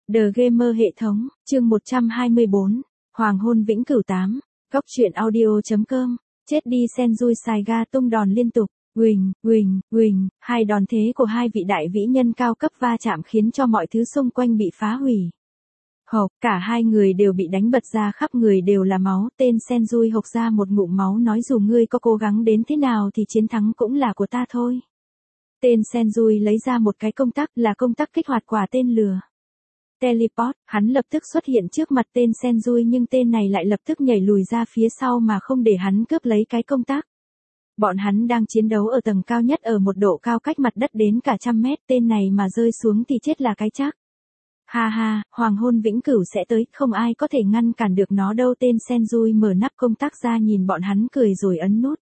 The Gamer hệ thống, chương 124, Hoàng hôn vĩnh cửu 8, Góc truyện audio.com, chết đi Senju Saiga tung đòn liên tục, huỳnh, hai đòn thế của hai vị đại vĩ nhân cao cấp va chạm khiến cho mọi thứ xung quanh bị phá hủy. Hộc, cả hai người đều bị đánh bật ra khắp người đều là máu, tên Senju hộc ra một ngụm máu nói dù ngươi có cố gắng đến thế nào thì chiến thắng cũng là của ta thôi. Tên Senju lấy ra một cái công tắc là công tắc kích hoạt quả tên lửa. Teleport, hắn lập tức xuất hiện trước mặt tên Senju nhưng tên này lại lập tức nhảy lùi ra phía sau mà không để hắn cướp lấy cái công tắc. Bọn hắn đang chiến đấu ở tầng cao nhất ở một độ cao cách mặt đất đến cả 100 mét, tên này mà rơi xuống thì chết là cái chắc. Ha ha, hoàng hôn vĩnh cửu sẽ tới, không ai có thể ngăn cản được nó đâu. Tên Senju mở nắp công tắc ra nhìn bọn hắn cười rồi ấn nút.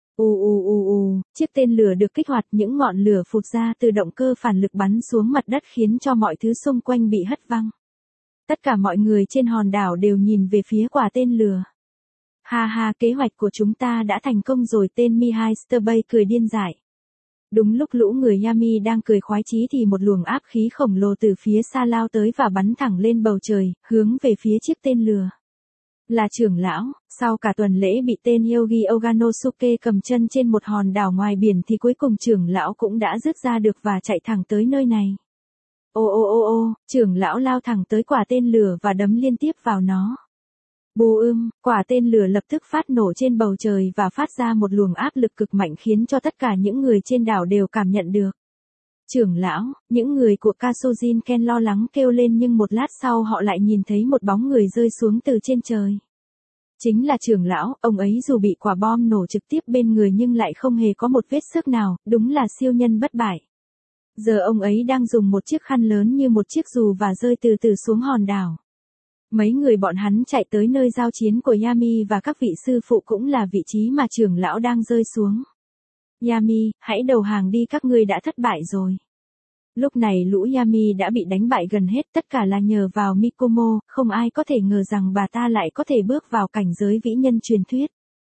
Chiếc tên lửa được kích hoạt, những ngọn lửa phụt ra từ động cơ phản lực bắn xuống mặt đất khiến cho mọi thứ xung quanh bị hất văng. Tất cả mọi người trên hòn đảo đều nhìn về phía quả tên lửa. Ha ha, kế hoạch của chúng ta đã thành công rồi, tên Mihai Sterbay cười điên dại. Đúng lúc lũ người Yami đang cười khoái chí thì một luồng áp khí khổng lồ từ phía xa lao tới và bắn thẳng lên bầu trời, hướng về phía chiếc tên lửa. Là trưởng lão, sau cả tuần lễ bị tên Yogi Oganosuke cầm chân trên một hòn đảo ngoài biển thì cuối cùng trưởng lão cũng đã rước ra được và chạy thẳng tới nơi này. Trưởng lão lao thẳng tới quả tên lửa và đấm liên tiếp vào nó. Quả tên lửa lập tức phát nổ trên bầu trời và phát ra một luồng áp lực cực mạnh khiến cho tất cả những người trên đảo đều cảm nhận được. Trưởng lão, những người của Kasojin Ken lo lắng kêu lên nhưng một lát sau họ lại nhìn thấy một bóng người rơi xuống từ trên trời. Chính là trưởng lão, ông ấy dù bị quả bom nổ trực tiếp bên người nhưng lại không hề có một vết xước nào, đúng là siêu nhân bất bại. Giờ ông ấy đang dùng một chiếc khăn lớn như một chiếc dù và rơi từ từ xuống hòn đảo. Mấy người bọn hắn chạy tới nơi giao chiến của Yami và các vị sư phụ cũng là vị trí mà trưởng lão đang rơi xuống. Yami, hãy đầu hàng đi, các ngươi đã thất bại rồi. Lúc này lũ Yami đã bị đánh bại gần hết, tất cả là nhờ vào Mikomo, không ai có thể ngờ rằng bà ta lại có thể bước vào cảnh giới vĩ nhân truyền thuyết.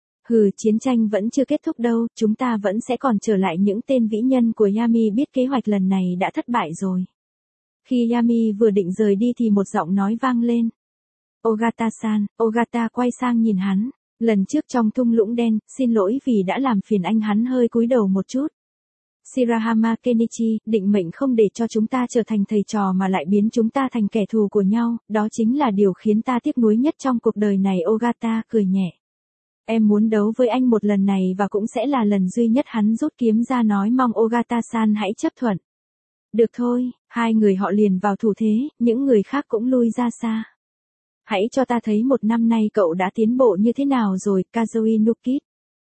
Chiến tranh vẫn chưa kết thúc đâu, chúng ta vẫn sẽ còn trở lại. Những tên vĩ nhân của Yami biết kế hoạch lần này đã thất bại rồi. Khi Yami vừa định rời đi thì một giọng nói vang lên. Ogata-san, Ogata quay sang nhìn hắn. Lần trước trong thung lũng đen, xin lỗi vì đã làm phiền anh. Hắn hơi cúi đầu một chút. Shirahama Kenichi, định mệnh không để cho chúng ta trở thành thầy trò mà lại biến chúng ta thành kẻ thù của nhau, đó chính là điều khiến ta tiếc nuối nhất trong cuộc đời này. Ogata cười nhẹ. Em muốn đấu với anh một lần này và cũng sẽ là lần duy nhất. Hắn rút kiếm ra nói mong Ogata-san hãy chấp thuận. Được thôi, hai người họ liền vào thủ thế, những người khác cũng lui ra xa. Hãy cho ta thấy một năm nay cậu đã tiến bộ như thế nào rồi, Kazui Nukit.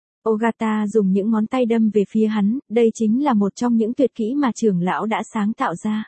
Ogata dùng những ngón tay đâm về phía hắn, đây chính là một trong những tuyệt kỹ mà trưởng lão đã sáng tạo ra.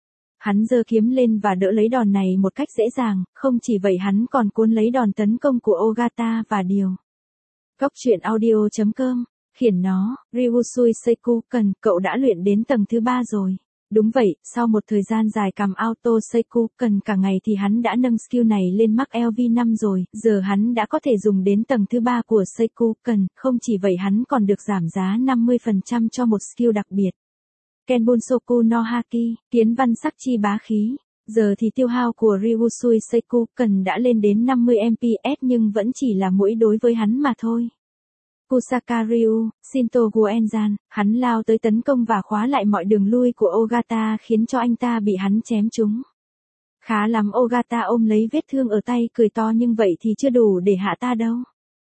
Hắn giơ kiếm lên và đỡ lấy đòn này một cách dễ dàng, không chỉ vậy hắn còn cuốn lấy đòn tấn công của Ogata và điều. Góc truyện audio.com, khiển nó, Ryusui Seikuken, cậu đã luyện đến tầng thứ 3 rồi. Đúng vậy, sau một thời gian dài cầm auto Seikuken cả ngày thì hắn đã nâng skill này lên Max LV5 rồi, giờ hắn đã có thể dùng đến tầng thứ 3 của Seikuken, không chỉ vậy hắn còn được giảm giá 50% cho một skill đặc biệt. Kenbunsoku no Haki, kiến văn sắc chi bá khí. Giờ thì tiêu hao của Ryusui Seikuken đã lên đến 50 MPS nhưng vẫn chỉ là mũi đối với hắn mà thôi. Kusaka Ryu, Shinto Guenzan, hắn lao tới tấn công và khóa lại mọi đường lui của Ogata khiến cho anh ta bị hắn chém trúng. Khá lắm, Ogata ôm lấy vết thương ở tay cười to, nhưng vậy thì chưa đủ để hạ ta đâu.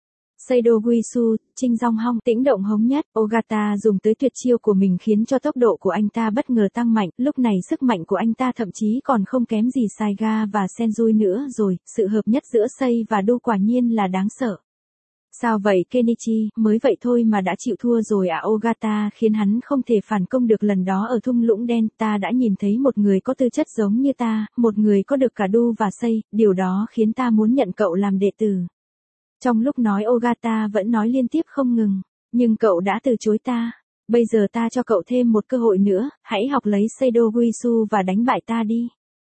Seido Guisu, Trinh Dong Hong, tĩnh động hống nhất, Ogata dùng tới tuyệt chiêu của mình khiến cho tốc độ của anh ta bất ngờ tăng mạnh, lúc này sức mạnh của anh ta thậm chí còn không kém gì Saiga và Senju nữa rồi, sự hợp nhất giữa Sei và Do quả nhiên là đáng sợ. Sao vậy Kenichi, mới vậy thôi mà đã chịu thua rồi à? Ogata khiến hắn không thể phản công được. Lần đó ở thung lũng đen ta đã nhìn thấy một người có tư chất giống như ta, một người có được cả Do và Sei, điều đó khiến ta muốn nhận cậu làm đệ tử. Trong lúc nói Ogata vẫn nói liên tiếp không ngừng, nhưng cậu đã từ chối ta. Bây giờ ta cho cậu thêm một cơ hội nữa, hãy học lấy Seido Guisu và đánh bại ta đi.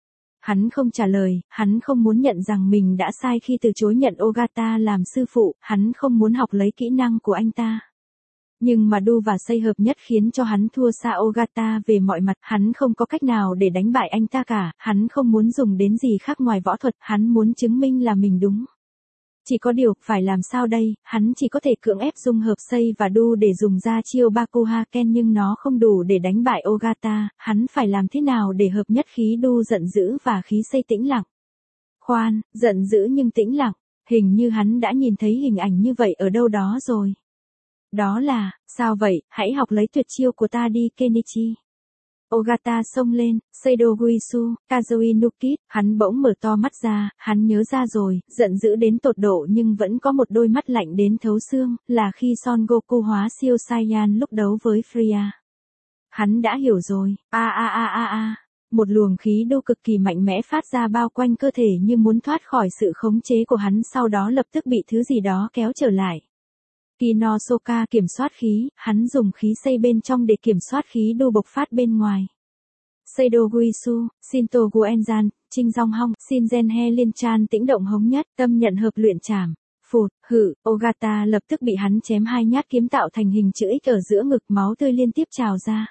Hắn không trả lời, hắn không muốn nhận rằng mình đã sai khi từ chối nhận Ogata làm sư phụ, hắn không muốn học lấy kỹ năng của anh ta. Nhưng mà Du và Sei hợp nhất khiến cho hắn thua xa Ogata về mọi mặt, hắn không có cách nào để đánh bại anh ta cả, hắn không muốn dùng đến gì khác ngoài võ thuật, hắn muốn chứng minh là mình đúng. Chỉ có điều, phải làm sao đây, hắn chỉ có thể cưỡng ép dung hợp Sei và Du để dùng ra chiêu Bakuhaken nhưng nó không đủ để đánh bại Ogata, hắn phải làm thế nào để hợp nhất khí Du giận dữ và khí Sei tĩnh lặng. Khoan, giận dữ nhưng tĩnh lặng, hình như hắn đã nhìn thấy hình ảnh như vậy ở đâu đó rồi. Đó là, sao vậy, hãy học lấy tuyệt chiêu của ta đi Kenichi. Ogata xông lên, Seido Guisu, Kazui Nukit, hắn bỗng mở to mắt ra, hắn nhớ ra rồi, giận dữ đến tột độ nhưng vẫn có một đôi mắt lạnh đến thấu xương, là khi Son Goku hóa siêu Saiyan lúc đấu với Freya. Hắn đã hiểu rồi, một luồng khí đô cực kỳ mạnh mẽ phát ra bao quanh cơ thể như muốn thoát khỏi sự khống chế của hắn, sau đó lập tức bị thứ gì đó kéo trở lại. Kinosoka kiểm soát khí, hắn dùng khí Sei bên trong để kiểm soát khí đô bộc phát bên ngoài. Seido Guisu, Shinto Guenzan, Trinh Dong Hong, Shinzen He Liên Chan tĩnh động hống nhất, tâm nhận hợp luyện trảm. Phụt, Ogata lập tức bị hắn chém 2 nhát kiếm tạo thành hình chữ X ở giữa ngực, máu tươi liên tiếp trào ra.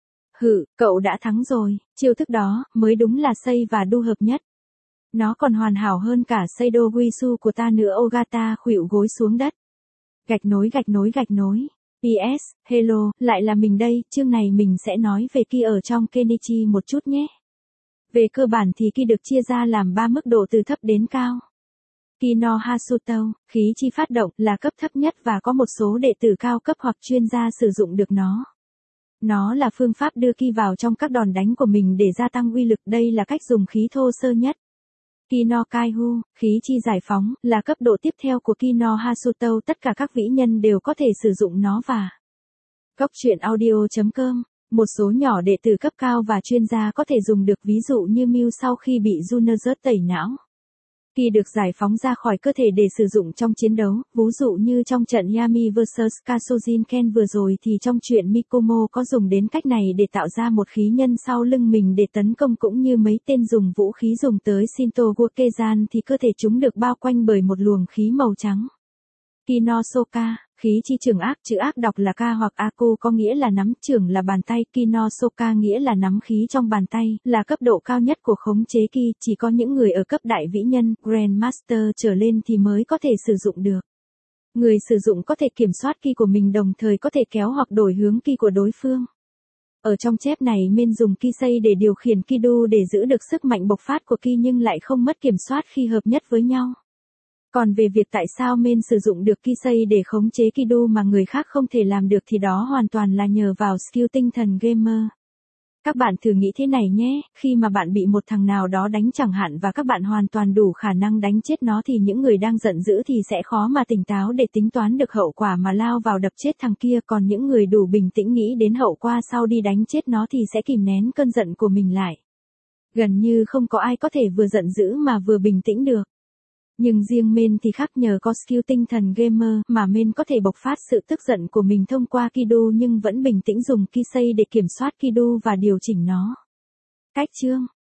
Cậu đã thắng rồi, chiêu thức đó mới đúng là Sei và Du hợp nhất. Nó còn hoàn hảo hơn cả Seido Guisu của ta nữa. Ogata khuỵu gối xuống đất. Gạch nối. PS, hello, lại là mình đây, chương này mình sẽ nói về Ki ở trong Kenichi một chút nhé. Về cơ bản thì Ki được chia ra làm 3 mức độ từ thấp đến cao. Ki no Hasuto, khí chi phát động, là cấp thấp nhất và có một số đệ tử cao cấp hoặc chuyên gia sử dụng được nó. Nó là phương pháp đưa Ki vào trong các đòn đánh của mình để gia tăng uy lực, đây là cách dùng khí thô sơ nhất. Ki no Kaihu, khí chi giải phóng, là cấp độ tiếp theo của Ki no Hasuto, tất cả các vĩ nhân đều có thể sử dụng nó và Góc truyện audio.com, một số nhỏ đệ tử cấp cao và chuyên gia có thể dùng được, ví dụ như Mew sau khi bị Juners tẩy não. Ki được giải phóng ra khỏi cơ thể để sử dụng trong chiến đấu, ví dụ như trong trận Yami vs Kasujin Ken vừa rồi thì trong chuyện Mikomo có dùng đến cách này để tạo ra một khí nhân sau lưng mình để tấn công, cũng như mấy tên dùng vũ khí dùng tới Shinto Gukezan thì cơ thể chúng được bao quanh bởi một luồng khí màu trắng. Kinosoka, khí chi trường ác, chữ ác đọc là Ka hoặc Aku có nghĩa là nắm, trường là bàn tay, Kinosoka nghĩa là nắm khí trong bàn tay, là cấp độ cao nhất của khống chế Ki, chỉ có những người ở cấp đại vĩ nhân, Grandmaster trở lên thì mới có thể sử dụng được. Người sử dụng có thể kiểm soát Ki của mình, đồng thời có thể kéo hoặc đổi hướng Ki của đối phương. Ở trong chép này men dùng Ki Sei để điều khiển Ki Du để giữ được sức mạnh bộc phát của Ki nhưng lại không mất kiểm soát khi hợp nhất với nhau. Còn về việc tại sao men sử dụng được Ki Sei để khống chế Ki Du mà người khác không thể làm được thì đó hoàn toàn là nhờ vào skill tinh thần gamer. Các bạn thử nghĩ thế này nhé, khi mà bạn bị một thằng nào đó đánh chẳng hạn và các bạn hoàn toàn đủ khả năng đánh chết nó thì những người đang giận dữ thì sẽ khó mà tỉnh táo để tính toán được hậu quả mà lao vào đập chết thằng kia, còn những người đủ bình tĩnh nghĩ đến hậu quả sau đi đánh chết nó thì sẽ kìm nén cơn giận của mình lại. Gần như không có ai có thể vừa giận dữ mà vừa bình tĩnh được. Nhưng riêng men thì khác, nhờ có skill tinh thần gamer mà men có thể bộc phát sự tức giận của mình thông qua Ki Du nhưng vẫn bình tĩnh dùng Ki Sei để kiểm soát Ki Du và điều chỉnh nó. Cách chương